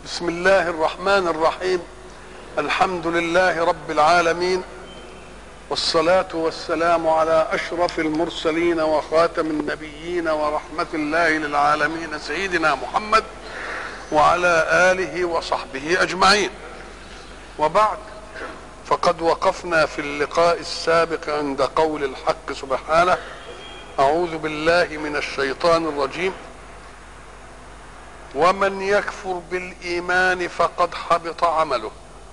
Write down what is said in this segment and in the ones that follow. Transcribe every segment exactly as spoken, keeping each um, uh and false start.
بسم الله الرحمن الرحيم. الحمد لله رب العالمين، والصلاة والسلام على أشرف المرسلين وخاتم النبيين ورحمة الله للعالمين سيدنا محمد وعلى آله وصحبه أجمعين. وبعد، فقد وقفنا في اللقاء السابق عند قول الحق سبحانه: أعوذ بالله من الشيطان الرجيم: ومن يكفر بالإيمان فقد حبط عمله.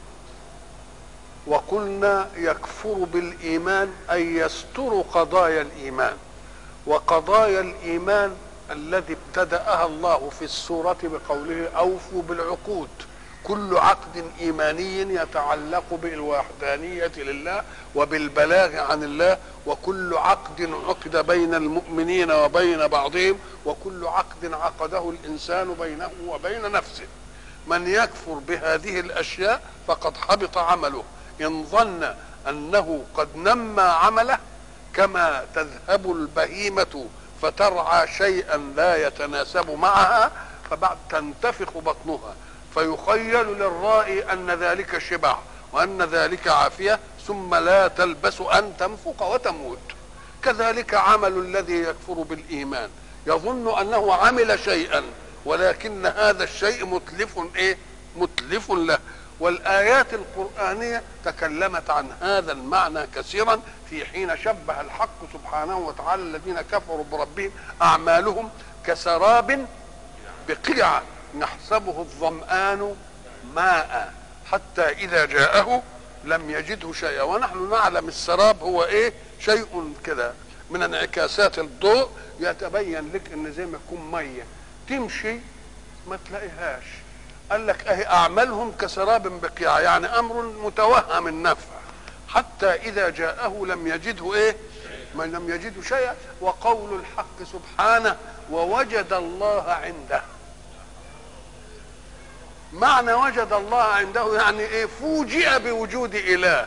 وقلنا يكفر بالإيمان أي يستر قضايا الإيمان، وقضايا الإيمان الذي ابتدأها الله في السورة بقوله: أوفوا بالعقود. كل عقد إيماني يتعلق بالوحدانية لله وبالبلاغ عن الله، وكل عقد عقد بين المؤمنين وبين بعضهم، وكل عقد عقده الإنسان بينه وبين نفسه. من يكفر بهذه الأشياء فقد حبط عمله، إن ظن أنه قد نمى عمله كما تذهب البهيمة فترعى شيئا لا يتناسب معها فبعد تنتفخ بطنها، فيخيل للرائي أن ذلك شبع وأن ذلك عافية، ثم لا تلبس أن تنفق وتموت. كذلك عمل الذي يكفر بالإيمان، يظن أنه عمل شيئا ولكن هذا الشيء متلف إيه؟ متلف له. والآيات القرآنية تكلمت عن هذا المعنى كثيرا، في حين شبه الحق سبحانه وتعالى الذين كفروا بربهم أعمالهم كسراب بقيعة يحسبه الظمآن ماء حتى إذا جاءه لم يجده شيئا. ونحن نعلم السراب هو إيه؟ شيء كذا من انعكاسات الضوء يتبين لك إن زي ما يكون مية تمشي ما تلاقيهاش. قال لك أهي أعمالهم كسراب بقيعة، يعني أمر متوهم النفع حتى إذا جاءه لم يجده إيه؟ ما لم يجده شيئا. وقول الحق سبحانه: ووجد الله عنده. معنى وجد الله عنده يعني ايه؟ فوجئ بوجود اله،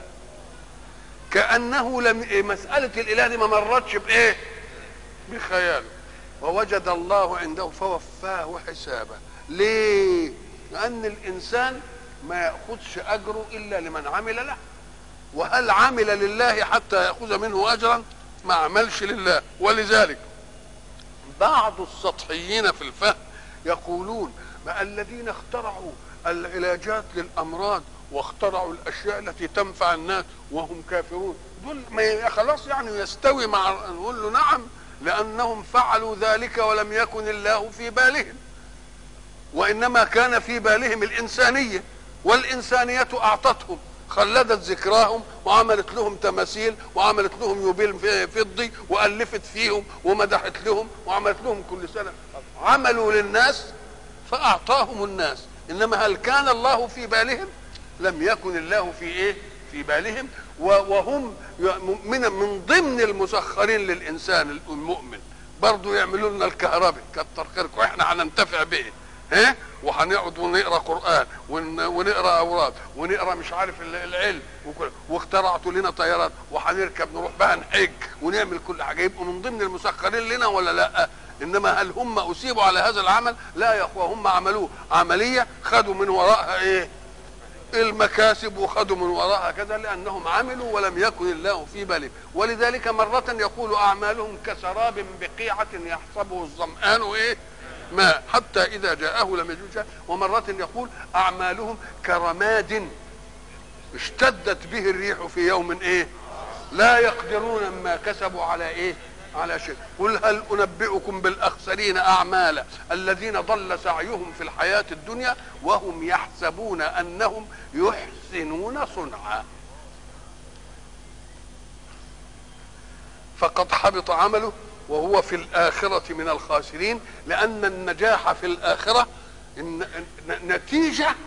كأنه لم إيه؟ مسألة الاله دي ما مرتش بايه؟ بخياله. ووجد الله عنده فوفاه حسابه. ليه؟ لأن الإنسان ما يأخذش أجره إلا لمن عمل له. وهل عمل لله حتى يأخذ منه أجرا؟ ما عملش لله. ولذلك بعض السطحيين في الفهم يقولون: ما الذين اخترعوا العلاجات للأمراض واخترعوا الأشياء التي تنفع الناس وهم كافرون، دول ما خلاص يعني يستوي مع. نقول له: نعم، لأنهم فعلوا ذلك ولم يكن الله في بالهم، وإنما كان في بالهم الإنسانية، والإنسانية أعطتهم، خلدت ذكراهم وعملت لهم تماثيل وعملت لهم يوبيل فضي وألفت فيهم ومدحت لهم وعملت لهم كل سنة. عملوا للناس فأعطاهم الناس، إنما هل كان الله في بالهم؟ لم يكن الله في إيه؟ في بالهم. وهم من من ضمن المسخرين للإنسان المؤمن برضو يعملوا لنا الكهرباء، كتر خيركم احنا هننتفع به، ها؟ وهنقعد ونقرا قرآن ونقرا أوراد ونقرا مش عارف العلم، واخترعتوا لنا طيارات وهنركب نروح بها نحج ونعمل كل حاجة. يبقوا من ضمن المسخرين لنا ولا لا؟ إنما هل هم أصيبوا على هذا العمل؟ لا يا أخوة، هم عملوه عملية خدوا من وراءها إيه؟ المكاسب، وخدوا من وراءها كذا، لأنهم عملوا ولم يكن الله في بالهم. ولذلك مرة يقول: أعمالهم كسراب بقيعة يحسبه الظمآن إيه؟ ماء حتى إذا جاءه لم يجده شيئا. ومرة يقول: أعمالهم كرماد اشتدت به الريح في يوم إيه؟ لا يقدرون ما كسبوا على إيه؟ على شيء. قل هل أنبئكم بالأخسرين أعمالا الذين ضل سعيهم في الحياة الدنيا وهم يحسبون أنهم يحسنون صنعا. فقد حبط عمله وهو في الآخرة من الخاسرين، لأن النجاح في الآخرة نتيجة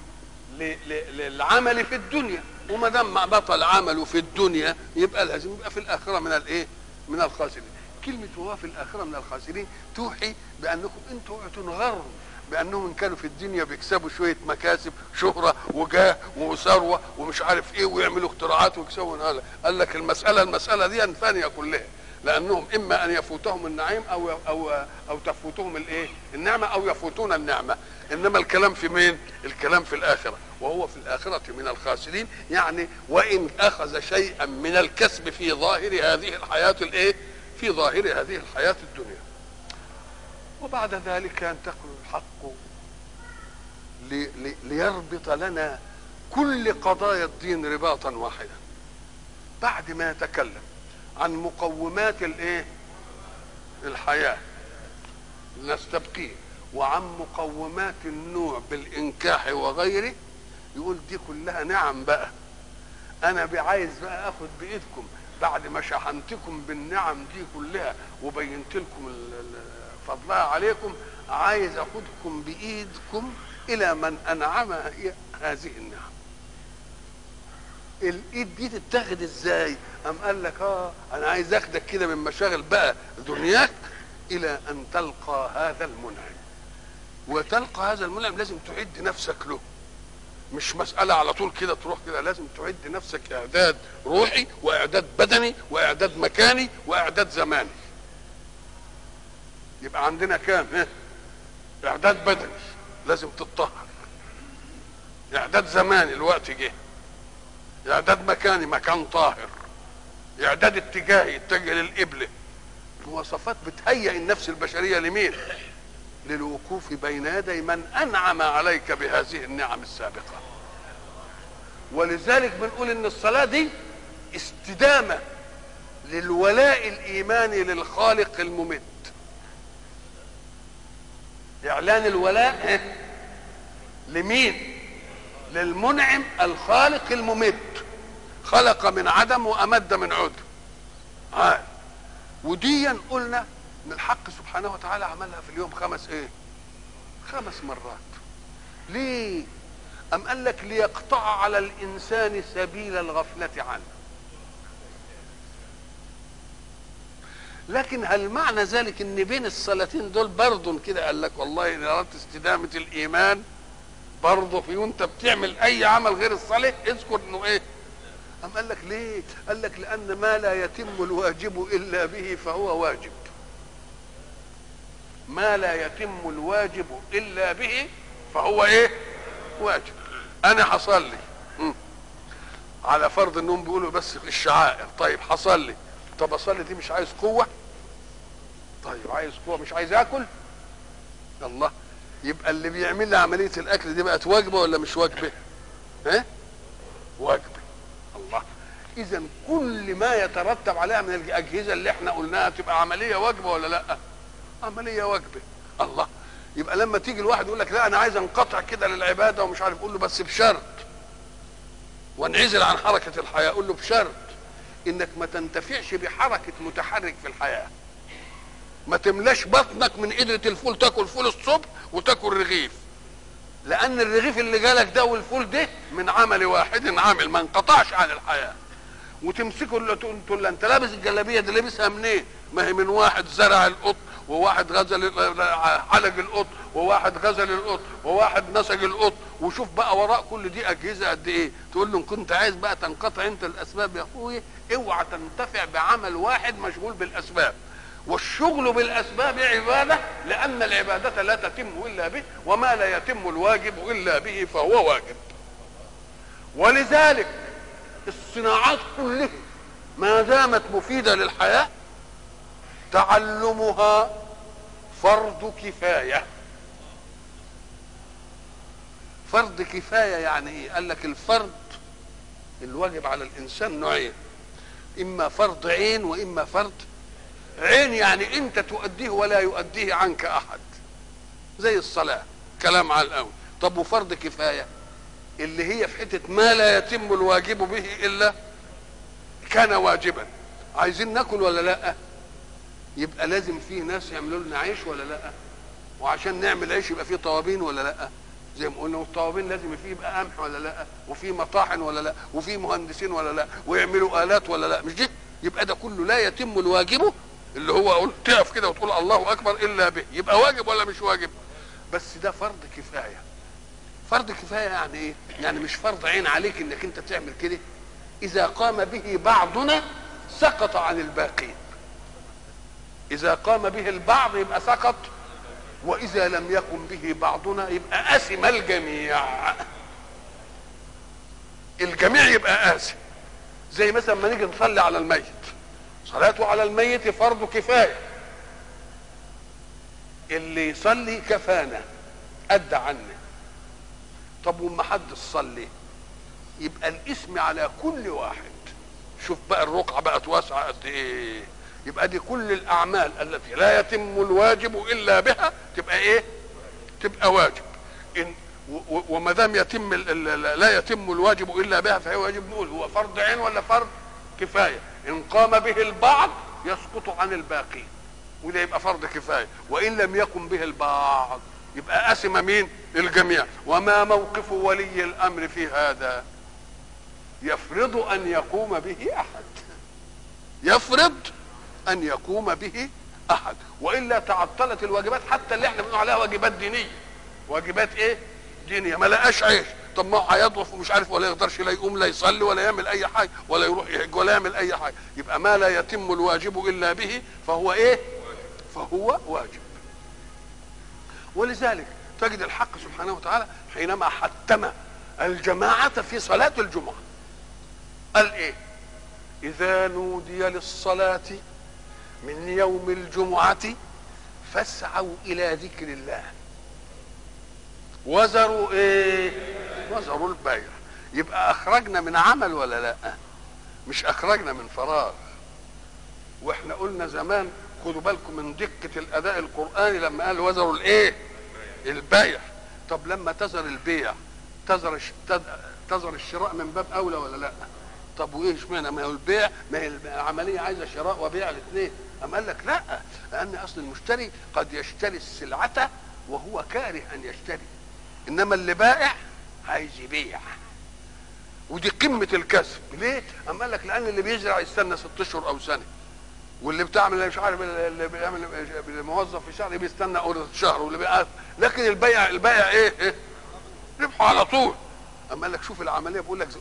للعمل في الدنيا، وما دام بطل عمله في الدنيا يبقى لازم يبقى في الآخرة من الإيه؟ من الخاسرين. كلمة هو في الآخرة من الخاسرين توحي بأنكم أنتم تنغروا بأنهم إن كانوا في الدنيا بيكسبوا شوية مكاسب، شهرة وجاه وثروة ومش عارف إيه، ويعملوا اختراعات ويكسبوا هذا. قال لك المسألة المسألة دي ثانية كلها. لانهم اما ان يفوتهم النعيم او او او تفوتهم الايه النعمه او يفوتون النعمه. انما الكلام في مين؟ الكلام في الاخره، وهو في الاخره من الخاسرين. يعني وان اخذ شيئا من الكسب في ظاهر هذه الحياه الايه في ظاهر هذه الحياه الدنيا. وبعد ذلك ينتقل الحق لي لي ليربط لنا كل قضايا الدين رباطا واحدا. بعد ما يتكلم عن مقومات الايه الحياه نستبقيه، وعن مقومات النوع بالانكاح وغيره، يقول دي كلها نعم. بقى انا بعايز بقى اخد بايدكم بعد ما شحنتكم بالنعم دي كلها وبينت لكم فضلها عليكم، عايز اخدكم بايدكم الى من انعم هذه النعم. الايد دي تتاخد ازاي؟ ام قال لك اه انا عايز اخدك كده من مشاغل بقى دنياك الى ان تلقى هذا المنعم. وتلقى هذا المنعم لازم تعد نفسك له، مش مسألة على طول كده تروح كده، لازم تعد نفسك اعداد روحي واعداد بدني واعداد مكاني واعداد زماني. يبقى عندنا كام؟ اه؟ اعداد بدني لازم تتطهر، اعداد زماني الوقت جه، اعداد مكاني مكان طاهر، اعداد اتجاهي اتجه للقبله. مواصفات بتهيئ النفس البشريه لمين؟ للوقوف بين يدي من انعم عليك بهذه النعم السابقه. ولذلك بنقول ان الصلاه دي استدامه للولاء الايماني للخالق الممد. اعلان الولاء لمين؟ للمنعم الخالق الممد. خلق من عدم وامد من عدم. عال. وديا قلنا ان الحق سبحانه وتعالى عملها في اليوم خمس ايه؟ خمس مرات. ليه؟ ام قال لك ليقطع على الانسان سبيل الغفلة عنه. لكن هل معنى ذلك ان بين الصلاتين دول برضه كده قال لك والله ان اردت استدامة الايمان برضه في وانت بتعمل اي عمل غير الصلاه اذكر انه ايه؟ أم قال لك ليه؟ قال لك لان ما لا يتم الواجب الا به فهو واجب. ما لا يتم الواجب الا به فهو ايه؟ واجب. انا حصل لي على فرض انهم بيقولوا بس الشعائر، طيب حصل لي، طب اصلي دي مش عايز قوه؟ طيب عايز قوه مش عايز اكل؟ الله، يبقى اللي بيعمل لي عمليه الاكل دي بقت واجبه ولا مش واجبه؟ ها؟ واجبه. الله، اذا كل ما يترتب عليها من الاجهزه اللي احنا قلناها تبقى عمليه واجبه ولا لا؟ عمليه واجبه. الله، يبقى لما تيجي الواحد يقول لك لا انا عايز انقطع كده للعباده ومش عارف، قول له بس بشرط، وانعزل عن حركه الحياه، قول له بشرط انك ما تنتفعش بحركه متحرك في الحياه. ما تملاش بطنك من قدرة الفول، تاكل فول الصبح وتاكل رغيف، لان الرغيف اللي جالك ده والفول ده من عمل واحد عامل ما انقطعش عن الحياه. وتمسكه اللي تقول له انت لابس الجلابيه دي لابسها منين؟ ما هي من واحد زرع القط، وواحد غزل حلق القط، وواحد غزل القط، وواحد نسج القط، وشوف بقى وراء كل دي اجهزه قد ايه. تقول له ان كنت عايز بقى تنقطع انت الاسباب يا اخويا، اوعى تنتفع بعمل واحد مشغول بالاسباب. والشغل بالاسباب عباده، لان العباده لا تتم الا به، وما لا يتم الواجب الا به فهو واجب. ولذلك الصناعات كلها ما دامت مفيده للحياه تعلمها فرض كفايه. فرض كفايه يعني ايه؟ قال لك الفرض الواجب على الانسان نوعين، اما فرض عين واما فرض عين، يعني انت تؤديه ولا يؤديه عنك احد، زي الصلاه كلام على الاول. طب وفرض كفايه اللي هي في حته ما لا يتم الواجب به الا كان واجبا. عايزين ناكل ولا لا؟ يبقى لازم فيه ناس يعملوا لنا عيش ولا لا؟ وعشان نعمل عيش يبقى فيه طوابين ولا لا؟ زي ما قلنا، والطوابين لازم فيه يبقى قمح ولا لا؟ وفيه مطاحن ولا لا؟ وفيه مهندسين ولا لا؟ ويعملوا آلات ولا لا؟ مش دي؟ يبقى ده كله لا يتم الواجب اللي هو قلت تقف كده وتقول الله اكبر الا به، يبقى واجب ولا مش واجب؟ بس ده فرض كفايه. فرض كفايه يعني ايه؟ يعني مش فرض عين عليك انك انت تعمل كده، اذا قام به بعضنا سقط عن الباقين. اذا قام به البعض يبقى سقط، واذا لم يقم به بعضنا يبقى اثم الجميع. الجميع يبقى آثم. زي مثلا ما نيجي نصلي على الميت، صلاته على الميت فرض كفايه، اللي يصلي كفانا ادى عني. طب وما حد صلي يبقى الاسم على كل واحد. شوف بقى الرقعه بقت واسعه قد ايه. يبقى دي كل الاعمال التي لا يتم الواجب الا بها تبقى ايه؟ تبقى واجب. ان وما دام يتم لا يتم الواجب الا بها فهو واجب. نقول هو فرض عين ولا فرض كفايه. ان قام به البعض يسقط عن الباقين، وده يبقى فرض كفايه. وان لم يقم به البعض يبقى اثم مين؟ الجميع. وما موقف ولي الامر في هذا؟ يفرض ان يقوم به احد، يفرض ان يقوم به احد، والا تعطلت الواجبات حتى اللي احنا بنقول عليها واجبات دينيه. واجبات ايه؟ دينيه. ما لقاش عيش، طب ما هو هيضعف ومش عارف ولا يقدرش لا يقوم لا يصلي ولا يعمل اي حاجه ولا يروح يحج ولا يعمل اي حاجه. يبقى ما لا يتم الواجب الا به فهو ايه؟ فهو واجب. ولذلك تجد الحق سبحانه وتعالى حينما حتم الجماعه في صلاه الجمعه قال ايه؟ اذا نودي للصلاه من يوم الجمعه فاسعوا الى ذكر الله وذروا ايه؟ وذروا البيع. يبقى اخرجنا من عمل ولا لا؟ مش اخرجنا من فراغ. واحنا قلنا زمان خدوا بالكم من دقه الاداء القراني لما قال وذروا الايه؟ البيع. طب لما تذر البيع تذر تذر الشراء من باب اولى ولا لا؟ طب وايه اشمعنى؟ ما هو البيع ما هي العمليه عايزه شراء وبيع الاثنين. اما قال لك لا، لان اصل المشتري قد يشتري السلعه وهو كاره ان يشتري، انما اللي بائع عايز يبيع. ودي قمه الكسب. ليه؟ اما قال لك لان اللي بيزرع يستنى ست اشهر او سنه، واللي بتعمل مش عارف اللي بيعمل الموظف في شهر بيستنى اول شهر، واللي بيقف. لكن البيع البيع ايه؟ ايه؟ ربحه على طول. اما قال لك شوف العمليه بيقول لك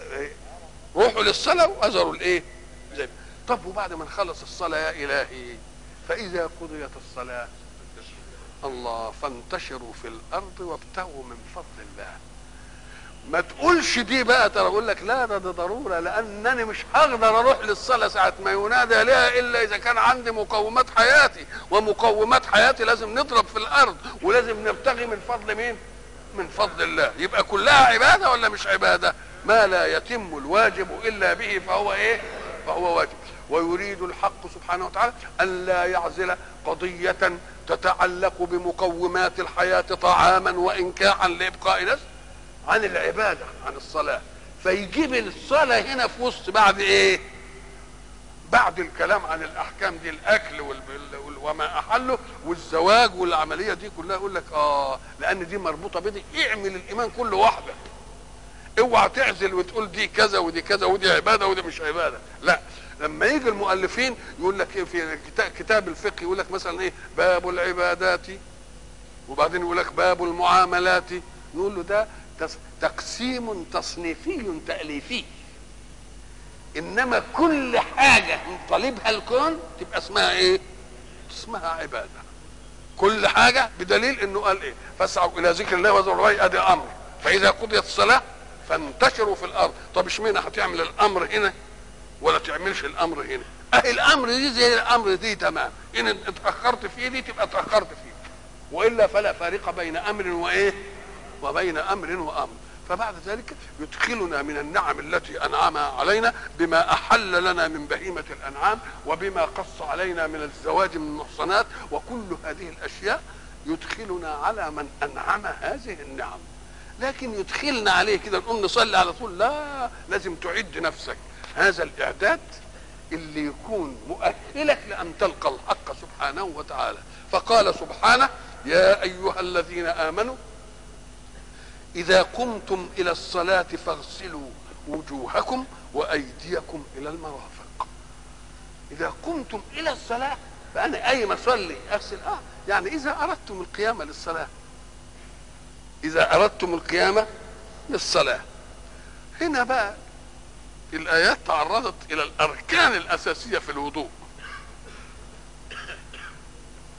روحوا للصلاه واذروا الايه؟ زي. طب وبعد ما نخلص الصلاه يا الهي فاذا قضيت الصلاه الله فانتشروا في الارض وابتغوا من فضل الله. ما تقولش دي بقى، ترى اقول لك لا ده, ده ضروره، لانني مش هقدر اروح للصلاه ساعه ما ينادى لها الا اذا كان عندي مقومات حياتي، ومقومات حياتي لازم نضرب في الارض ولازم نبتغي من فضل مين؟ من فضل الله. يبقى كلها عباده ولا مش عباده؟ ما لا يتم الواجب الا به فهو ايه؟ فهو واجب. ويريد الحق سبحانه وتعالى ان لا يعزل قضيه تتعلق بمقومات الحياه طعاما وانكاحا لابقاء نفس عن العباده، عن الصلاه. فيجيب الصلاه هنا في وسط بعد ايه؟ بعد الكلام عن الاحكام دي، الاكل وال... وما احله والزواج والعمليه دي كلها. يقول لك اه لان دي مربوطه بدي. اعمل الايمان كله واحده، اوعى تعزل وتقول دي كذا ودي كذا ودي عباده ودي مش عباده. لا، لما يجي المؤلفين يقول لك في كتاب الفقه يقول لك مثلا ايه؟ باب العبادات، وبعدين يقول لك باب المعاملات. نقول له ده تقسيم تصنيفي تأليفي، انما كل حاجه طالبها الكون تبقى اسمها ايه؟ اسمها عباده. كل حاجه بدليل انه قال ايه؟ فاسعوا الى ذكر الله وذروا البيع. ادي امر. فاذا قضيت الصلاه فانتشروا في الارض. طب اشمعنى هتعمل الامر هنا ولا تعملش الامر هنا؟ اهي الامر دي زي الامر دي تمام. ان اتاخرت فيه دي تبقى اتاخرت فيه، والا فلا فارق بين امر وايه؟ وبين امر وامر. فبعد ذلك يدخلنا من النعم التي انعمها علينا بما احل لنا من بهيمه الانعام، وبما قص علينا من الزواج من المحصنات، وكل هذه الاشياء يدخلنا على من انعم هذه النعم. لكن يدخلنا عليه كده نقوم نصلي على طول؟ لا، لازم تعد نفسك هذا الاعداد اللي يكون مؤهلك لان تلقى الحق سبحانه وتعالى. فقال سبحانه: يا ايها الذين امنوا اذا قمتم الى الصلاه فاغسلوا وجوهكم وايديكم الى المرافق. اذا قمتم الى الصلاه فانا اي ما اصلي اغسل. اه يعني اذا اردتم القيام للصلاه، اذا اردتم القيام للصلاه. هنا بقى الايات تعرضت الى الاركان الاساسيه في الوضوء.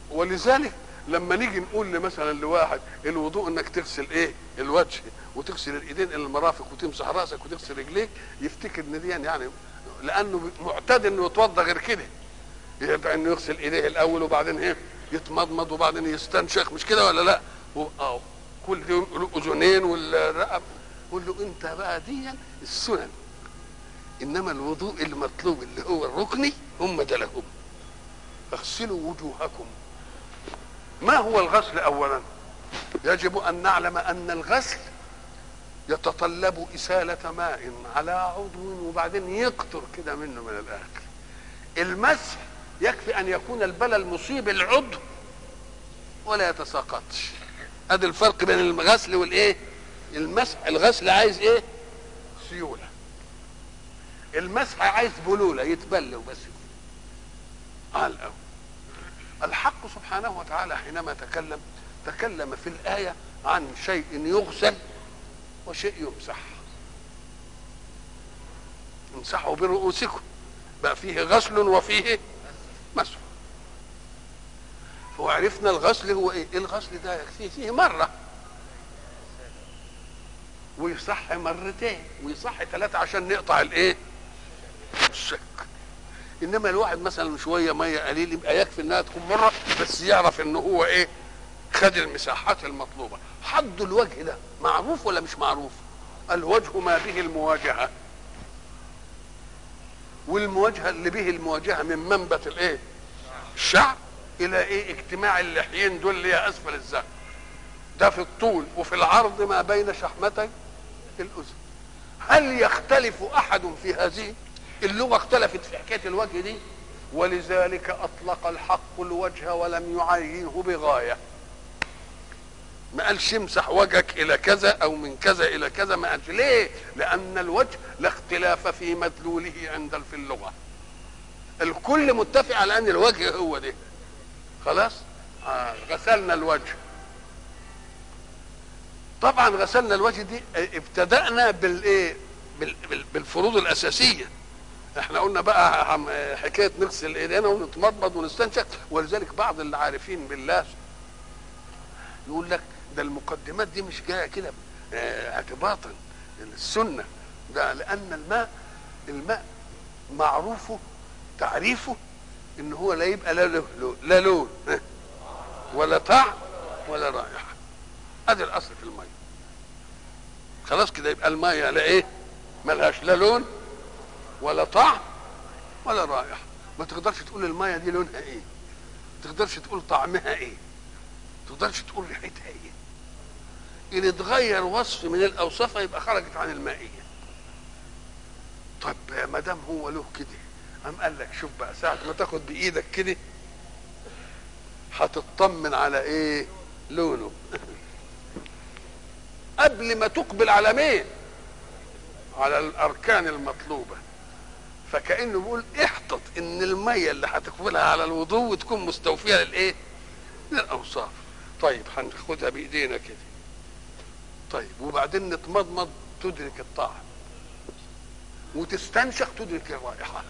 ولذلك لما نيجي نقول مثلا لواحد الوضوء انك تغسل ايه الوجه وتغسل الايدين الى المرافق وتمسح راسك وتغسل رجليك، يفتكر ان دي يعني لانه معتاد انه يتوضا غير كده، يبقى انه يغسل ايديه الاول وبعدين ايه يتمضمض وبعدين يستنشق، مش كده ولا لا؟ اه كل يوم له اذنين والرقب. قول له انت بقى دي السنن، انما الوضوء المطلوب اللي هو الركني هم ده لهم. اغسلوا وجوهكم. ما هو الغسل؟ اولا يجب ان نعلم ان الغسل يتطلب اساله ماء على عضو وبعدين يقطر كده منه من الاخر. المسح يكفي ان يكون البلل مصيب العضو ولا يتساقطش. ادي الفرق بين الغسل والايه المسح. الغسل عايز ايه سيوله، المسح عايز بلوله يتبل وبس على الاول. الحق سبحانه وتعالى حينما تكلم تكلم في الآية عن شيء يغسل وشيء يمسح. امسحوا برؤوسكم، بقى فيه غسل وفيه مسح. وعرفنا الغسل هو ايه؟ الغسل ده يكفيه فيه مرة ويصح مرتين ويصح ثلاثة عشان نقطع الايه الشك. انما الواحد مثلا شويه ميه قليل يبقى يكفي انها تكون مره بس يعرف ان هو ايه خد المساحات المطلوبه. حد الوجه ده معروف ولا مش معروف؟ الوجه ما به المواجهه، والمواجهه اللي به المواجهه من منبت الايه الشعر الى ايه اجتماع اللحيين دول اللي هي اسفل الذقن، ده في الطول وفي العرض ما بين شحمتي الاذن. هل يختلف احد في هذه؟ اللغة اختلفت في حكاية الوجه دي، ولذلك أطلق الحق الوجه ولم يعينه بغاية. ما قالش امسح وجهك إلى كذا أو من كذا إلى كذا، ما قالش. ليه؟ لأن الوجه لا اختلاف في مدلوله عند في اللغة. الكل متفق على أن الوجه هو ده. خلاص؟ آه غسلنا الوجه. طبعا غسلنا الوجه دي ابتدأنا بالإيه؟ بالفروض الأساسية. احنا قلنا بقى حكايه نغسل ايدينا ونتمضمض ونستنشق، ولذلك بعض اللي عارفين بالله يقول لك ده المقدمات دي مش جايه كده اعتباطا السنه، ده لان الماء الماء معروفه تعريفه ان هو لا يبقى لا له لا لون ولا طعم ولا رائحه. ادي الاصل في الميه. خلاص كده يبقى الميه لا ايه ملهاش لا لون ولا طعم ولا رائحه. ما تقدرش تقول الميه دي لونها ايه، ما تقدرش تقول طعمها ايه، ما تقدرش تقول ريحتها ايه. ان اتغير وصف من الاوصاف يبقى خرجت عن المائيه. طب ما دام هو له كده، قام قال لك شوف بقى ساعه ما تاخد بايدك كده هتطمن على ايه لونه قبل ما تقبل على مين؟ على الاركان المطلوبه. فكأنه بيقول احتط ان الميه اللي هتقبلها على الوضوء تكون مستوفيه للايه؟ للاوصاف. طيب هناخدها بايدينا كده. طيب وبعدين نتمضمض تدرك الطعم، وتستنشق تدرك الرائحه.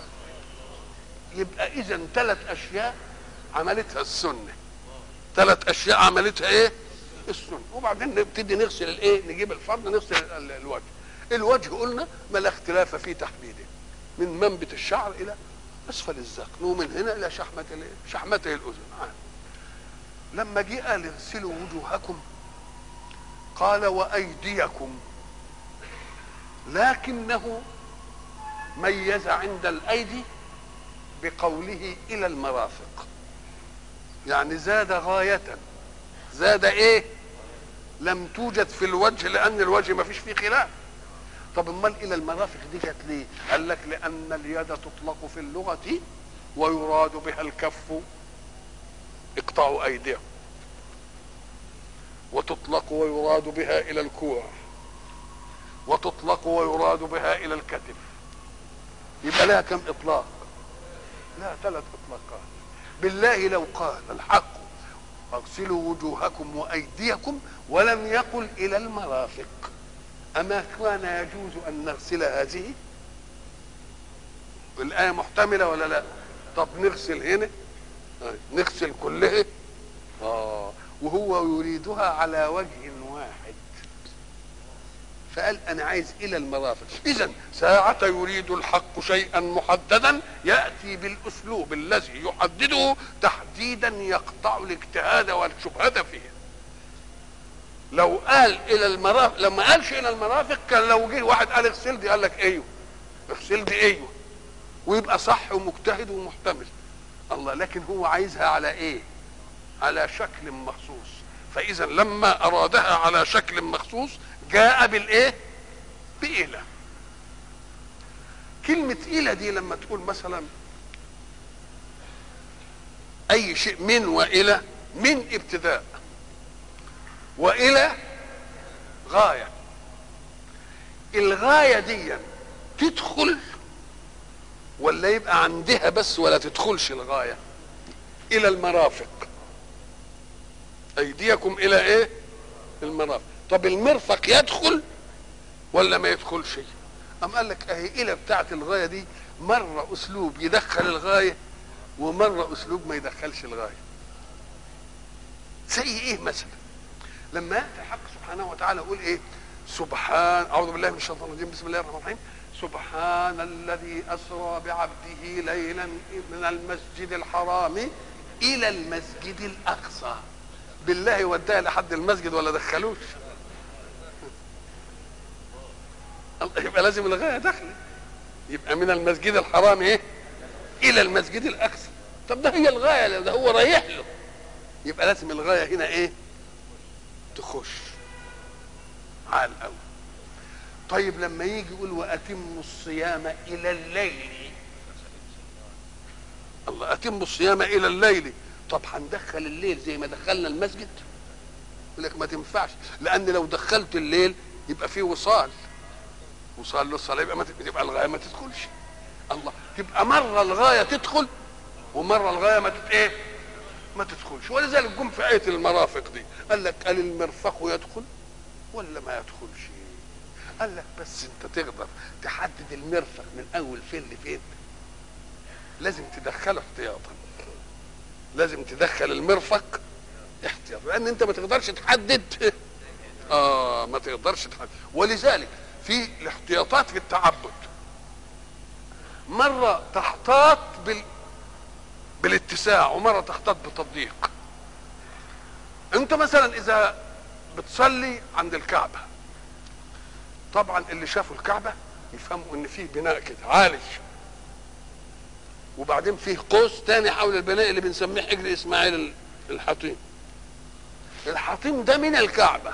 يبقى اذا ثلاث اشياء عملتها السنه. ثلاث اشياء عملتها ايه؟ السنه. وبعدين نبتدي نغسل الايه؟ نجيب الفرد نغسل الوجه. الوجه قلنا ما لا اختلاف في تحديده، من منبت الشعر الى اسفل الذقن ومن هنا الى شحمه شحمته الاذن. لما جه قال اغسلوا وجوهكم قال وايديكم، لكنه ميز عند الايدي بقوله الى المرافق، يعني زاد غايه، زاد ايه؟ لم توجد في الوجه لان الوجه ما فيش فيه خلاف. طب امال الى المرافق دي جت ليه؟ قال لك لان اليد تطلق في اللغه ويراد بها الكف اقطعوا ايديهم، وتطلق ويراد بها الى الكوع، وتطلق ويراد بها الى الكتف. يبقى لها كم اطلاق؟ لا ثلاث اطلاقات. بالله لو قال الحق اغسلوا وجوهكم وايديكم ولم يقل الى المرافق، أما كان يجوز أن نغسل هذه؟ الآية محتملة ولا لا؟ طب نغسل هنا نغسل كلها اه وهو يريدها على وجه واحد، فقال انا عايز الى المرافق. اذا ساعة يريد الحق شيئا محددا ياتي بالاسلوب الذي يحدده تحديدا يقطع الاجتهاد والشبهة فيه. لو قال الى المرافق، لما قالش الى المرافق كان لو جه واحد قال اغسل دي قال لك ايوه اغسل دي ايوه ويبقى صح ومجتهد ومحتمل الله، لكن هو عايزها على ايه؟ على شكل مخصوص. فاذا لما ارادها على شكل مخصوص جاء بالايه؟ بإلى. كلمة إلى دي لما تقول مثلا أي شيء من وإلى، من ابتداء وإلى غاية، الغاية دي تدخل ولا يبقى عندها بس ولا تدخلش الغاية؟ إلى المرافق، أيديكم إلى إيه؟ المرافق. طب المرفق يدخل ولا ما يدخلش؟ أم قال لك أهي إلى بتاعت الغاية دي مرة أسلوب يدخل الغاية ومرة أسلوب ما يدخلش الغاية. زي إيه مثلا؟ لما يأتي الحق سبحانه وتعالى يقول إيه؟ سبحان، أعوذ بالله من الشيطان الرجيم، بسم الله الرحمن الرحيم، سبحان الذي أسرى بعبده ليلا من المسجد الحرام إلى المسجد الأقصى. بالله وداها لحد المسجد ولا دخلوش؟ يبقى لازم الغاية داخله، يبقى من المسجد الحرام ايه؟ الى المسجد الاقصى. طب ده هي الغاية، ده هو رايح له، يبقى لازم الغاية هنا ايه؟ تخش على الاول. طيب لما يجي يقول واتموا الصيام الى الليل، الله، اتموا الصيام الى الليل، طب هندخل الليل زي ما دخلنا المسجد؟ يقول لك ما تنفعش، لان لو دخلت الليل يبقى فيه وصال، وصال للصلاه، يبقى ما تبقى الغايه ما تدخلش. الله، تبقى مره الغايه تدخل ومره الغايه ما تت ايه؟ ما تدخلش. ولذلك جم في ايه المرافق دي قال لك قال المرفق يدخل ولا ما يدخلش؟ قال لك بس انت تقدر تحدد المرفق من اول فين لفين؟ لازم تدخله احتياطا، لازم تدخل المرفق احتياطا، لان انت ما تقدرش تحدد اه ما تقدرش تحدد. ولذلك في الاحتياطات في التعبد مره تحتاط بال بالاتساع ومره تحتاط بالتضييق. انت مثلا اذا بتصلي عند الكعبه، طبعا اللي شافوا الكعبه يفهموا ان فيه بناء كده عالي، وبعدين فيه قوس تاني حول البناء اللي بنسميه حجر اسماعيل الحطيم. الحطيم ده من الكعبه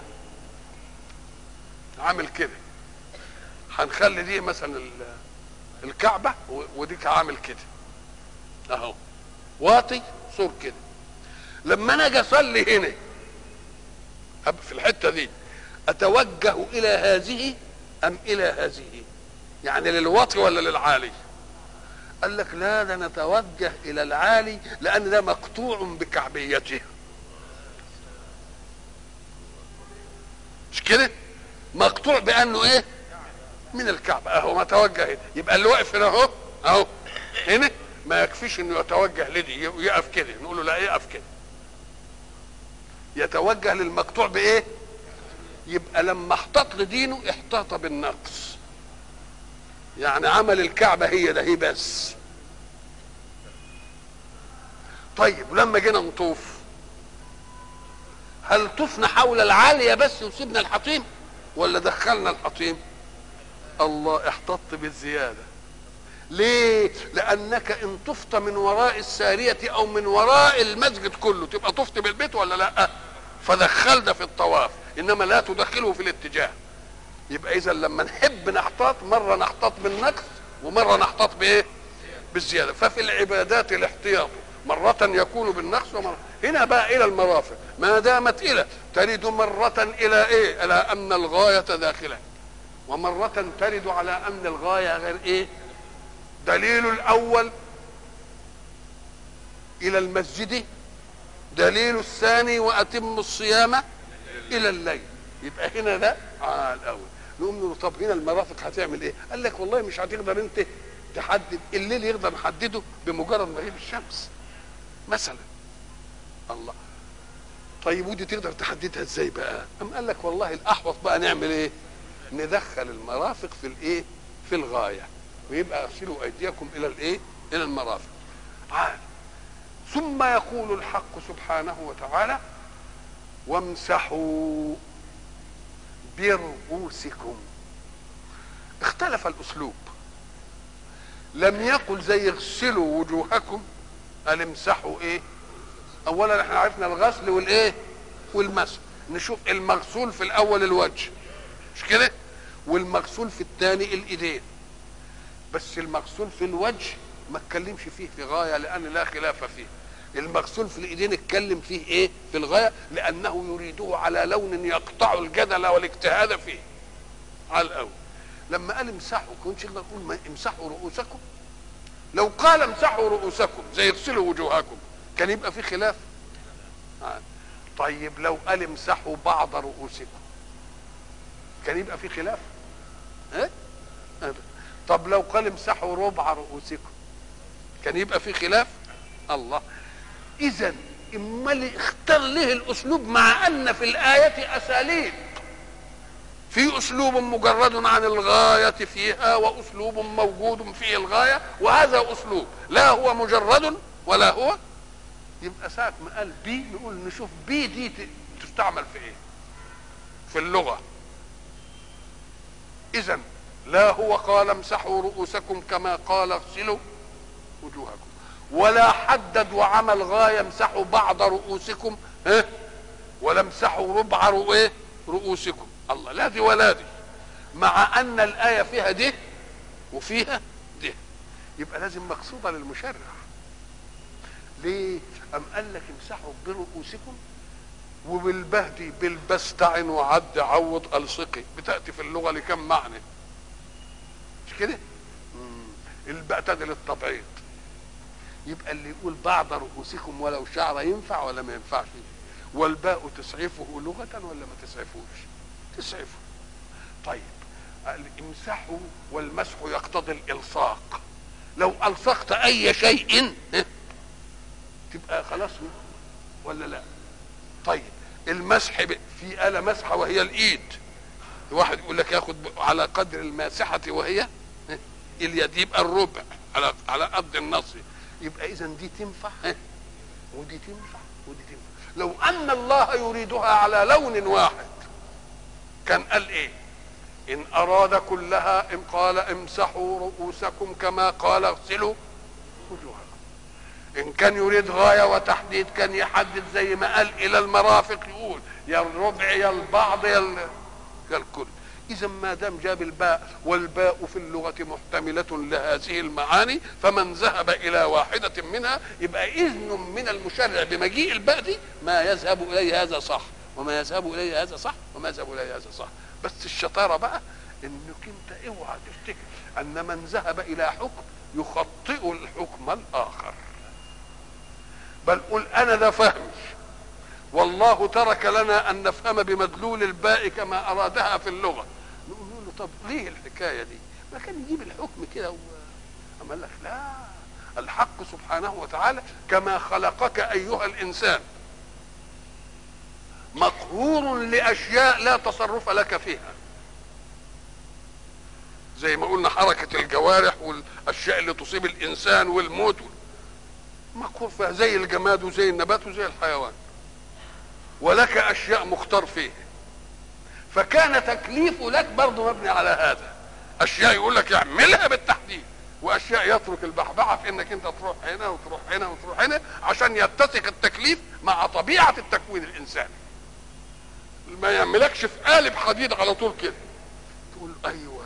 عامل كده، هنخلي دي مثلا الكعبه وديك عامل كده اهو واطي صور كده. لما انا اجي اصلي هنا في الحته دي اتوجه الى هذه ام الى هذه؟ يعني للواطي ولا للعالي؟ قال لك لا، ده نتوجه الى العالي لان ده مقطوع بكعبيته، مش كده؟ مقطوع بانه ايه؟ من الكعبه اهو متوجه هنا. يبقى اللي واقف هنا اهو اهو هنا ما يكفيش انه يتوجه لدي، يقف كده، نقول له لا يقف كده، يتوجه للمقطوع بايه؟ يبقى لما احتاط لدينه احتاط بالنقص، يعني عمل الكعبه هي ده هي بس. طيب لما جينا نطوف، هل طفنا حول العاليه بس وسيبنا الحطيم ولا دخلنا الحطيم؟ الله، احتطت بالزياده. ليه؟ لانك ان طفت من وراء الساريه او من وراء المسجد كله تبقى طفت بالبيت ولا لا؟ فدخل ده في الطواف، انما لا تدخله في الاتجاه. يبقى اذا لما نحب نحتاط مره نحتاط بالنقص ومره نحتاط بايه؟ بالزياده. ففي العبادات الاحتياط مرة يكون بالنقص ومرة. هنا بقى الى المرافق ما دامت الى ترد مرة الى ايه؟ الى ان الغاية داخلة، ومرة ترد على ان الغاية غير ايه؟ دليل الاول الى المسجد، دليل الثاني واتم الصيام الى الليل. يبقى هنا ده على الاول. نقوم نقول طب هنا المرافق هتعمل ايه؟ قال لك والله مش هتقدر انت تحدد الليل، يقدر نحدده بمجرد ما يغيب الشمس. مثلا. الله. طيب ودي تقدر تحددها ازاي بقى؟ أم قال لك والله الاحوط بقى نعمل ايه؟ ندخل المرافق في الايه؟ في الغايه، ويبقى اغسلوا ايديكم الى الايه؟ الى المرافق. عاد. ثم يقول الحق سبحانه وتعالى: وامسحوا برؤوسكم. اختلف الاسلوب، لم يقل زي اغسلوا وجوهكم، قال امسحوا ايه؟ اولا احنا عرفنا الغسل والايه؟ والمسح. نشوف المغسول في الاول الوجه، مش كده؟ والمغسول في الثاني الايدين. بس المغسول في الوجه ما اتكلمش فيه في غايه لان لا خلاف فيه. المغسول في الايدين اتكلم فيه ايه؟ في الغايه، لانه يريده على لون يقطع الجدل والاجتهاد فيه على الاول. لما قال امسحوا كنتش نقدر نقول امسحوا رؤوسكم؟ لو قال امسحوا رؤوسكم زي اغسلوا وجوهكم كان يبقى في خلاف. آه. طيب لو قال امسحوا بعض رؤوسكم كان يبقى في خلاف. ايه؟ أه؟ طب لو قال امسحوا ربع رؤوسكم كان يبقى في خلاف. الله. اذا امال اختار ليه الاسلوب مع ان في الايه اساليب؟ في اسلوب مجرد عن الغايه فيها واسلوب موجود فيه الغايه، وهذا اسلوب لا هو مجرد ولا هو. يبقى ساعه ما قال بي نقول نشوف بي دي تستعمل في ايه في اللغه. اذا لا هو قال امسحوا رؤوسكم كما قال اغسلوا وجوهكم، ولا حدد وعمل غايه امسحوا بعض رؤوسكم ها ولا امسحوا ربع رؤوسكم. الله، لا دي ولا دي، مع ان الايه فيها دي وفيها دي، يبقى لازم مقصوده للمشرع. ليه؟ ام قال لك امسحوا برؤوسكم وبالبهدي بالبستع وعد عوض الصقي، بتاتي في اللغه لكم معنى، مش كده؟ الباء تدل التبعيض. يبقى اللي يقول بعض رؤوسكم ولو شعر ينفع ولا ما ينفعش؟ والباء تسعفه لغه ولا ما تسعفوش؟ تسعفه. طيب الامسحوا والمسح يقتضي الالصاق، لو الصقت اي شيء تبقى خلاص ولا لا؟ طيب المسح في آلة مسحة وهي الايد، واحد يقول لك ياخد على قدر الماسحة وهي اليد، يبقى الربع على على قد النص، يبقى اذا دي تنفع ودي تنفع ودي تنفع. لو ان الله يريدها على لون واحد كان قال ايه؟ ان اراد كلها ان قال امسحوا رؤوسكم كما قال اغسلوا وجوهكم. ان كان يريد غايه وتحديد كان يحدد زي ما قال الى المرافق، يقول يا الربع يا البعض يا الكل. اذا ما دام جاب الباء، والباء في اللغه محتمله لهذه المعاني، فمن ذهب الى واحده منها يبقى اذن من المشرع بمجيء الباء دي ما يذهب اليه هذا صح، وما يذهب اليه هذا صح، وما يذهب اليه هذا صح. بس الشطاره بقى انك انت اوعى تفتكر ان من ذهب الى حكم يخطئ الحكم الاخر، بل قل انا ده فهمي والله ترك لنا ان نفهم بمدلول الباء كما ارادها في اللغه. نقول له طب ليه الحكايه دي؟ ما كان يجيب الحكم كده و... اما لك لا، الحق سبحانه وتعالى كما خلقك ايها الانسان مقهور لاشياء لا تصرف لك فيها، زي ما قلنا حركه الجوارح والاشياء اللي تصيب الانسان والموت مقهور فيها، زي الجماد وزي النبات وزي الحيوان، ولك اشياء مختار فيه، فكان تكليفه لك برضه مبني على هذا. اشياء يقول لك اعملها بالتحديد، واشياء يترك البحبحه في انك انت تروح هنا وتروح هنا وتروح هنا عشان يتسق التكليف مع طبيعه التكوين الانساني. ما يعملكش في قالب حديد على طول كده تقول ايوه.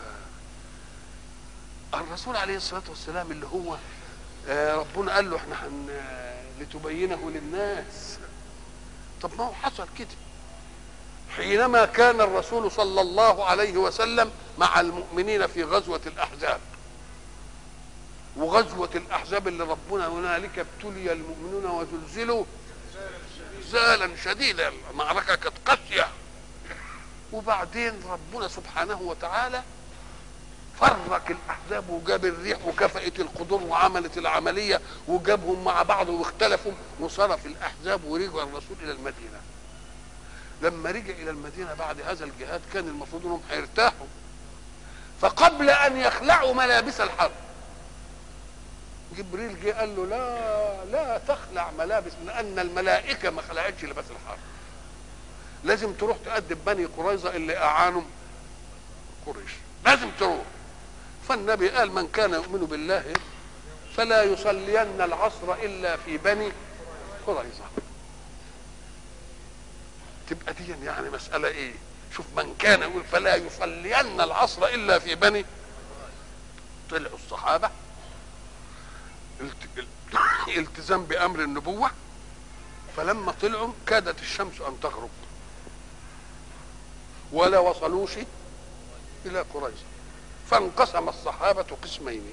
الرسول عليه الصلاه والسلام اللي هو ربنا قال له احنا حن لتبينه للناس، طب ما هو حصل كده حينما كان الرسول صلى الله عليه وسلم مع المؤمنين في غزوة الأحزاب، وغزوة الأحزاب اللي ربنا هنالك ابتلي المؤمنون وزلزلوا زالا شديدا، المعركة كانت قاسية، وبعدين ربنا سبحانه وتعالى فرق الاحزاب وجاب الريح وكفأت القدور وعملت العمليه وجابهم مع بعض واختلفوا وصرف الاحزاب ورجع الرسول الى المدينه. لما رجع الى المدينه بعد هذا الجهاد كان المفروض انهم هيرتاحوا، فقبل ان يخلعوا ملابس الحرب جبريل جه قال له لا لا تخلع ملابس، لان الملائكه ما خلعتش لباس الحرب، لازم تروح تأدب بني قريظه اللي اعانوا قريش، لازم تروح. فالنبي قال من كان يؤمن بالله فلا يصلين العصر الا في بني قريظه. تبقى دي يعني مساله ايه؟ شوف، من كان يقول فلا يصلين العصر الا في بني. طلعوا الصحابه التزام بامر النبوه، فلما طلعوا كادت الشمس ان تغرب ولا وصلوش الى قريظه، فانقسم الصحابه قسمين.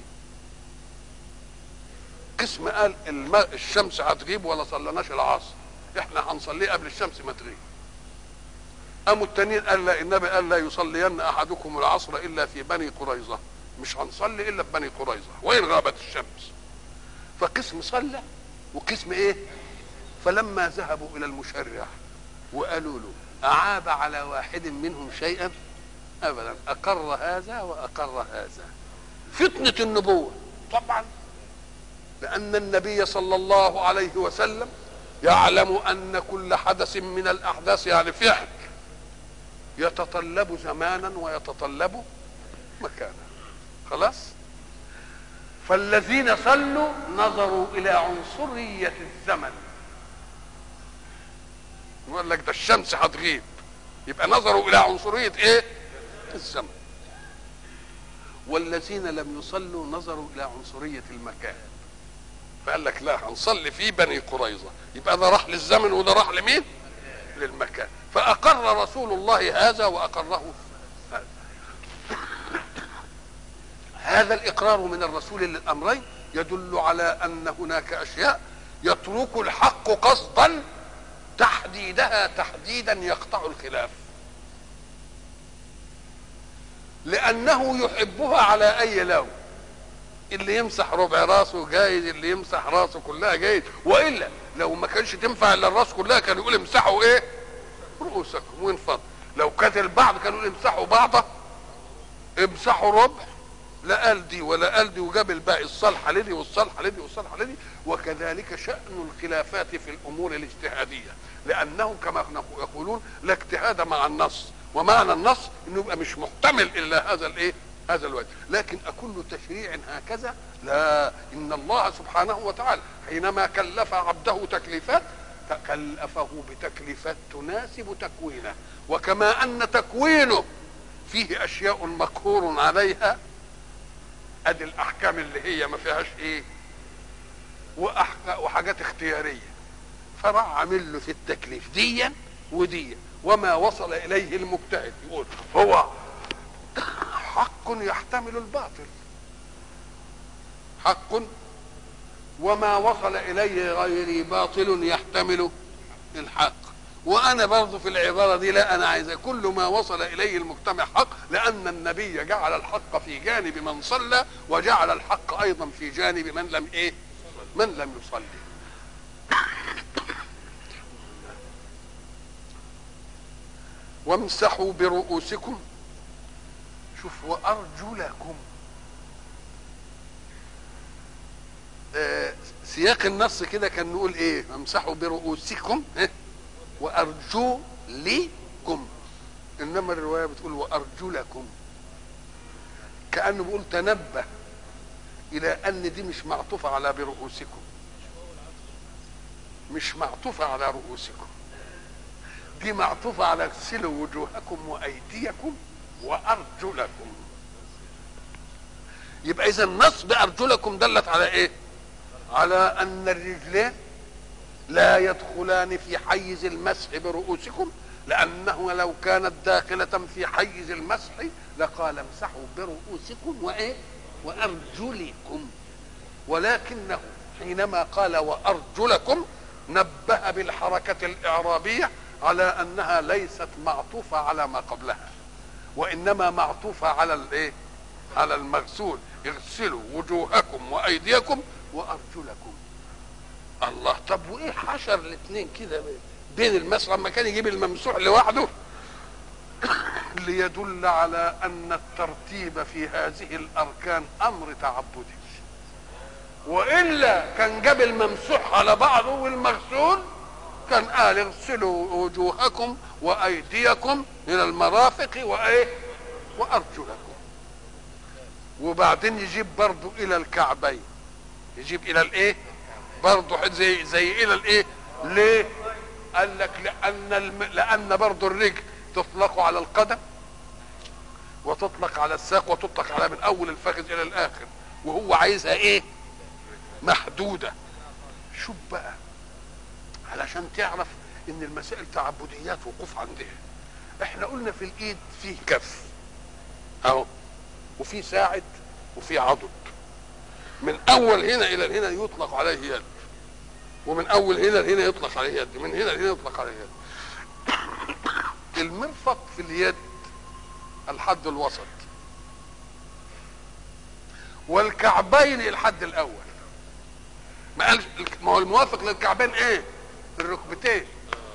قسم قال الماء الشمس هتغيب ولا صلناش العصر، احنا هنصليه قبل الشمس ما تغيب. قاموا التانيين قال لا، النبي قال لا يصلين احدكم العصر الا في بني قريظه، مش هنصلي الا في بني قريظه وين غابت الشمس. فقسم صلى وقسم ايه. فلما ذهبوا الى المشرع وقالوا له اعاب على واحد منهم شيئا ابدا، اقر هذا واقر هذا. فتنه النبوه طبعا، لان النبي صلى الله عليه وسلم يعلم ان كل حدث من الاحداث يعني فعل يتطلب زمانا ويتطلب مكانا. خلاص، فالذين صلوا نظروا الى عنصريه الزمن، يقول لك ده الشمس هتغيب، يبقى نظروا الى عنصريه ايه؟ الزمن. والذين لم يصلوا نظروا الى عنصريه المكان، فقال لك لا هنصلي في بني قريظه، يبقى ده راح للزمن وده راح لمين؟ للمكان. فاقر رسول الله هذا واقره هذا. هذا الاقرار من الرسول للامرين يدل على ان هناك اشياء يترك الحق قصدا تحديدها تحديدا يقطع الخلاف، لانه يحبها على اي لون. اللي يمسح ربع راسه جايز، اللي يمسح راسه كلها جايز، والا لو ما كانش تنفع الا الراس كلها كان يقول امسحوا ايه؟ رؤوسكم وانفضوا. لو كانت البعض كانوا يقول امسحوا بعضه، امسحوا ربع، لا قال دي ولا قال دي، وجاب الباقي الصالحه لدي والصالحه لدي والصالحه لدي. وكذلك شأن الخلافات في الامور الاجتهاديه، لانه كما يقولون لا اجتهاد مع النص، ومعنى النص انه يبقى مش محتمل الا هذا الايه؟ هذا الوجه. لكن أكل تشريع هكذا؟ لا، إن الله سبحانه وتعالى حينما كلف عبده تكليفات كلفه بتكليفات تناسب تكوينه، وكما أن تكوينه فيه أشياء مقهور عليها، أدي الأحكام اللي هي ما فيهاش إيه، وحاجات اختيارية، فراح عامل له في التكليف ديا وديا. وما وصل إليه المجتهد يقول هو حق يحتمل الباطل، حق، وما وصل اليه غيري باطل يحتمل الحق. وانا برضو في العباره دي لا، انا عايز كل ما وصل اليه المجتمع حق، لان النبي جعل الحق في جانب من صلى، وجعل الحق ايضا في جانب من لم ايه؟ من لم يصلي. وامسحوا برؤوسكم، شوف، وارجلكم. آه سياق النص كده كان نقول ايه؟ امسحوا برؤوسكم وارجلكم، انما الروايه بتقول وارجلكم، كانه بيقول تنبه الى ان دي مش معطوفه على برؤوسكم، مش معطوفه على رؤوسكم، دي معطوفه على اغسلوا وجوهكم وايديكم وارجلكم. يبقى اذا النص بارجلكم دلت على ايه؟ على ان الرجلين لا يدخلان في حيز المسح برؤوسكم، لانه لو كانت داخله في حيز المسح لقال امسحوا برؤوسكم وايه؟ وارجلكم. ولكنه حينما قال وارجلكم نبه بالحركه الاعرابيه على انها ليست معطوفه على ما قبلها، وانما معطوفه على الايه؟ على المغسول اغسلوا وجوهكم وايديكم وارجلكم. الله، طب وايه حشر الاثنين كده بين المسح لما كان يجيب الممسوح لوحده؟ ليدل على ان الترتيب في هذه الاركان امر تعبدي، والا كان جاب الممسوح على بعضه والمغسول كان قال اغسلوا وجوهكم وايديكم الى المرافق وايه وارجلكم، وبعدين يجيب برضه الى الكعبين، يجيب الى الايه برضه زي زي الى الايه. ليه؟ قال لك لان الم... لان برضه الرجل تطلق على القدم وتطلق على الساق وتطلق على من اول الفخذ الى الاخر، وهو عايزها ايه محدوده. شوف بقى علشان تعرف ان المسائل تعبديات وقوف عندها. احنا قلنا في الايد فيه كف اهو، وفي ساعد وفي عضد، من اول هنا الى هنا يطلق عليه يد، ومن اول هنا لهنا يطلق عليه يد، من هنا لهنا يطلق عليه يد. المرفق في اليد الحد الوسط، والكعبين الحد الاول. ما قالش، ما هو الموافق للكعبين ايه؟ الركبتين.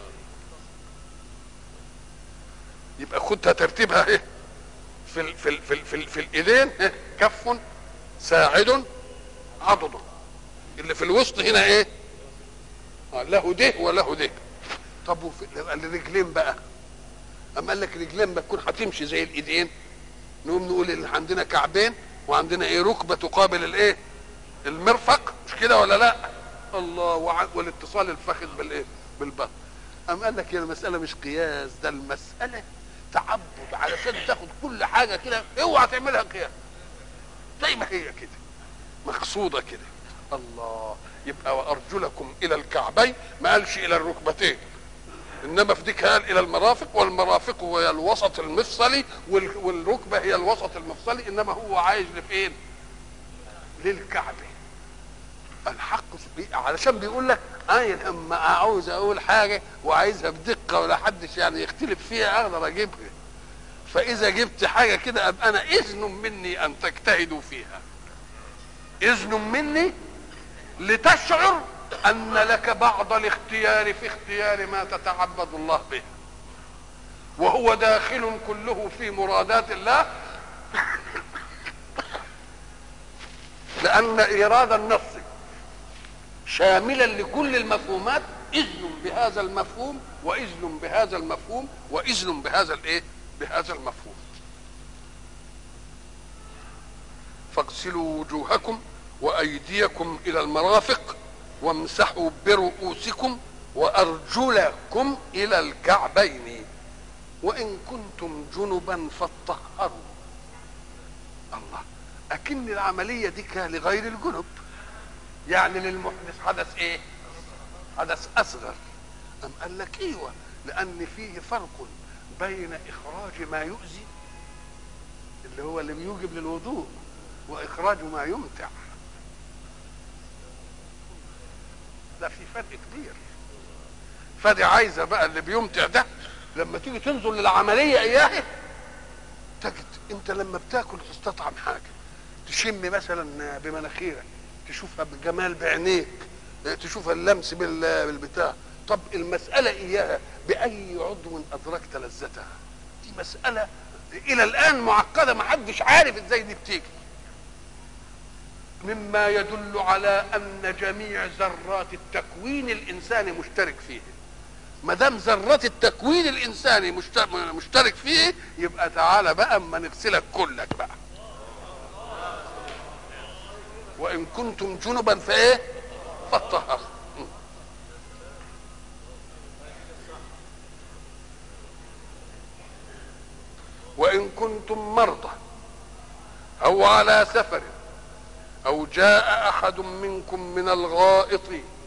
يبقى خدها ترتيبها ايه في ال في ال في ال في, ال في الايدين إيه؟ كف ساعد عضد، اللي في الوسط هنا ايه؟ آه له ده وله ده. طب وفي الرجلين بقى، اما قال لك رجلين بتكون هتمشي زي الايدين، نقوم نقول ان عندنا كعبين وعندنا ايه ركبه تقابل الايه المرفق، مش كده ولا لا؟ الله، والاتصال الفخذ بالايه بالبطن. أم قال لك يا المسألة مش قياس، ده المسألة تعبد علشان تاخد كل حاجة كده، اوعى تعملها قياس زي ما هي كده مقصودة كده. الله، يبقى وأرجلكم إلى الكعبين، ما قالش إلى الركبتين، إنما في ديك قال إلى المرافق، والمرافق هي الوسط المفصلي والركبة هي الوسط المفصلي، إنما هو عايز لفين؟ للكعبة. الحق علشان بيقول لك انا لما عاوز اقول حاجه وعايزها بدقه ولا حدش يعني يختلف فيها اقدر اجيبها، فاذا جبت حاجه كده ابقى انا اذن مني ان تجتهدوا فيها، اذن مني لتشعر ان لك بعض الاختيار في اختيار ما تتعبد الله به، وهو داخل كله في مرادات الله. لان ايراد النص شاملا لكل المفهومات، اذن بهذا المفهوم واذن بهذا المفهوم واذن بهذا الايه بهذا المفهوم. فاغسلوا وجوهكم وايديكم الى المرافق وامسحوا برؤوسكم وارجلكم الى الكعبين وان كنتم جنبا فاطهروا. الله، اكن العمليه دي كان لغير الجنب، يعني للمحدث حدث ايه؟ حدث اصغر. ام قال لك ايوه، لان فيه فرق بين اخراج ما يؤذي اللي هو اللي بيوجب للوضوء واخراج ما يمتع، ده في فرق كبير. فدي عايزه بقى اللي بيمتع ده لما تيجي تنظر للعمليه اياه تجد انت لما بتاكل تستطعم حاجه، تشم مثلا بمناخيرك، تشوفها بالجمال بعينيك، تشوفها اللمس بالبتاع. طب المسألة إياها بأي عضو أدركت لذتها، دي مسألة إلى الآن معقدة، ما حدش عارف إزاي دي بتيجي، مما يدل على أن جميع ذرات التكوين الإنساني مشترك فيه. ما دام ذرات التكوين الإنساني مشترك فيه، يبقى تعالى بقى أما نغسلك كلك بقى. وإن كنتم جنبا فإيه؟ فاطهروا. وإن كنتم مرضى أو على سفر أو جاء أحد منكم من الغائط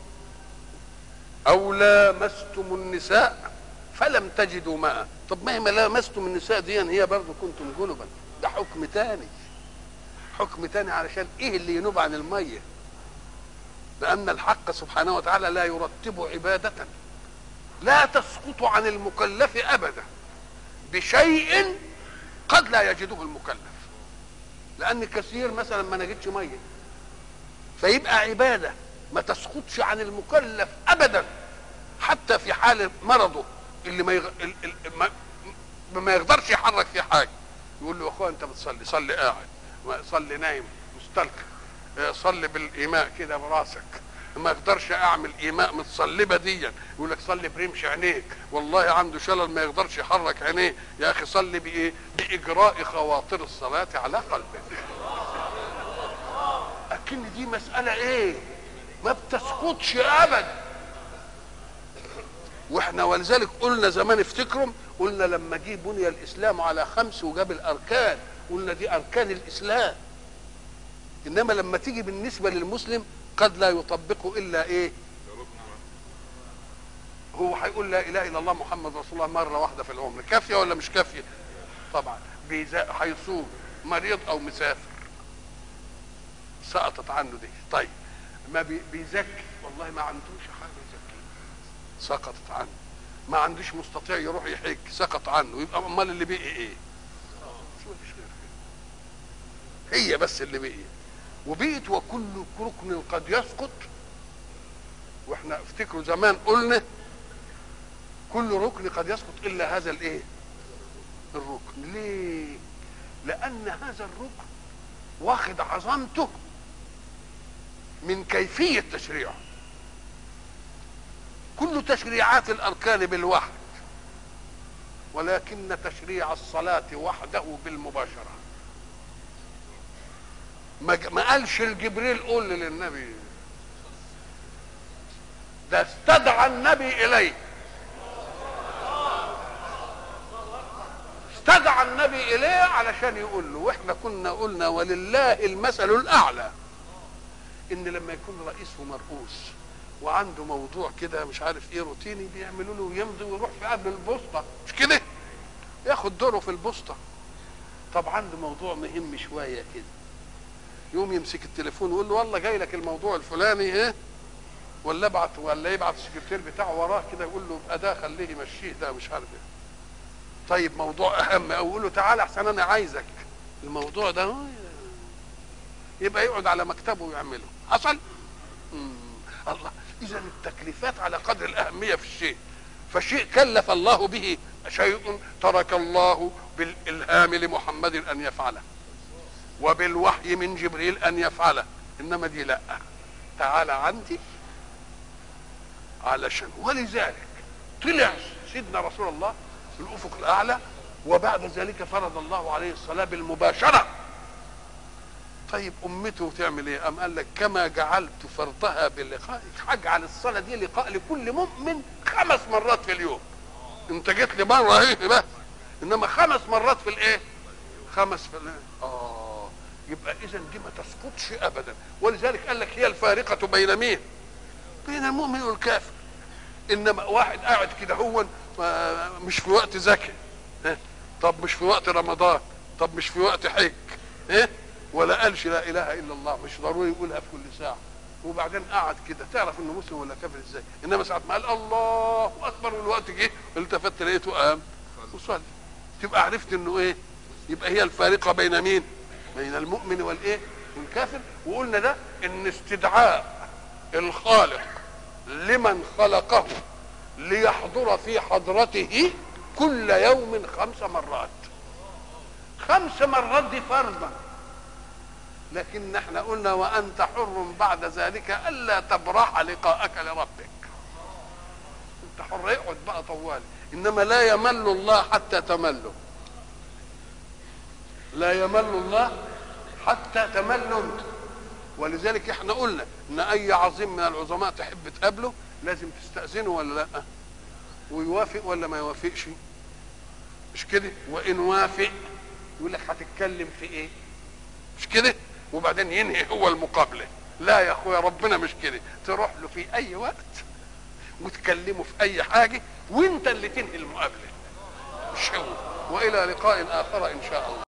أو لامستم النساء فلم تجدوا ماء. طب مهما لامستم النساء دي هي برضو كنتم جنبا، ده حكم تاني، حكم تاني علشان ايه اللي ينوب عن الميه. لان الحق سبحانه وتعالى لا يرتب عباده لا تسقط عن المكلف ابدا بشيء قد لا يجده المكلف. لان كثير مثلا ما نجدش ميه، فيبقى عباده ما تسقطش عن المكلف ابدا، حتى في حال مرضه اللي ما, يغ... ال... ال... ما... ما يقدرش يحرك في حاجه، يقول له يا اخويا انت بتصلي صلي قاعد، صلي نايم مستلقي، صلي بالايماء كده براسك، ما يقدرش اعمل ايماء متصلبه دي، يقول لك صلي برمش عينيك، والله عنده شلل ما يقدرش يحرك عينيه، يا اخي صلي بايه؟ باجراء خواطر الصلاه على قلبك. لكن دي مساله ايه؟ ما بتسقطش ابدا. واحنا ولذلك قلنا زمان افتكروا، قلنا لما جه بني الاسلام على خمس وجاب الاركان، قلنا دي اركان الاسلام، انما لما تيجي بالنسبه للمسلم قد لا يطبق الا ايه؟ هو هيقول لا اله الا الله محمد رسول الله مره واحده في العمر، كافيه ولا مش كافيه؟ طبعا. هيصوم، مريض او مسافر سقطت عنه دي. طيب ما بيزكي، والله ما عندوش حاجه يزكي، سقطت عنه. ما عندوش مستطيع يروح يحج، سقط عنه. يبقى امال اللي بقي ايه؟ شو مفيش غير كده، هي بس اللي بقي. وبقيت وكل ركن قد يسقط. واحنا افتكروا زمان قلنا كل ركن قد يسقط الا هذا الايه؟ الركن. ليه؟ لان هذا الركن واخد عظمته من كيفيه تشريعه. كل تشريعات الاركان بالوحد، ولكن تشريع الصلاه وحده بالمباشره. ما قالش الجبريل قول للنبي، ده استدعى النبي اليه، استدعى النبي اليه علشان يقول له. واحنا كنا قلنا ولله المثل الاعلى، ان لما يكون رئيس ومرؤوس وعنده موضوع كده مش عارف ايه روتيني، بيعملوا له يمضي ويروح في قبل البوسطه، مش كده؟ ياخد دوره في البوسطه. طب عنده موضوع مهم شويه كده، يوم يمسك التليفون ويقول له والله جاي لك الموضوع الفلاني ايه، ولا ابعت ولا يبعت السكرتير بتاعه وراه كده يقول له ابقى ده خليه يمشيه ده مش عارف ايه. طيب موضوع اهم، او يقول له تعالى احسن انا عايزك الموضوع ده، يبقى يقعد على مكتبه ويعمله. حصل؟ مم. الله. اذا التكليفات على قدر الاهميه في الشيء، فشيء كلف الله به شيء ترك الله بالالهام لمحمد ان يفعله وبالوحي من جبريل ان يفعله، انما دي لا، تعالى عندي علشان. ولذلك طلع سيدنا رسول الله في الافق الاعلى، وبعد ذلك فرض الله عليه الصلاه بالمباشره. طيب امته تعمل ايه؟ ام قال لك كما جعلت فرضها بلقائك، هجعل الصلاه دي لقاء لكل مؤمن خمس مرات في اليوم. انت جيت لي مره اهي بس، انما خمس مرات في الايه؟ خمس في الايه؟ اه يبقى اذا دي ما تسقطش ابدا. ولذلك قال لك هي الفارقه بين مين؟ بين المؤمن والكافر. انما واحد قاعد كده هو مش في وقت زكاه، طب مش في وقت رمضان، طب مش في وقت حج، ايه؟ ولا قالش لا اله الا الله، مش ضروري يقولها في كل ساعه، وبعدين قعد كده، تعرف انه مسلم ولا كافر ازاي؟ انما ساعه ما قال الله اكبر والوقت جه التفت لقيته قام وصلي، تبقى عرفت انه ايه؟ يبقى هي الفارقه بين مين؟ بين المؤمن والايه؟ والكافر. وقلنا ده ان استدعاء الخالق لمن خلقه ليحضر في حضرته كل يوم خمس مرات. خمس مرات دي فرضا، لكن احنا قلنا وانت حر بعد ذلك الا تبرح لقاءك لربك. انت حر، اقعد بقى طوالي، انما لا يمل الله حتى تمله، لا يمل الله حتى تمل انت. ولذلك احنا قلنا ان اي عظيم من العظماء تحب تقابله لازم تستأذنه ولا لا، ويوافق ولا ما يوافقش، مش كده؟ وان وافق يقول لك هتتكلم في ايه، مش كده؟ وبعدين ينهي هو المقابله. لا يا اخويا ربنا مش كده، تروح له في اي وقت وتكلمه في اي حاجه وانت اللي تنهي المقابله، مش هو. والى لقاء اخر ان شاء الله.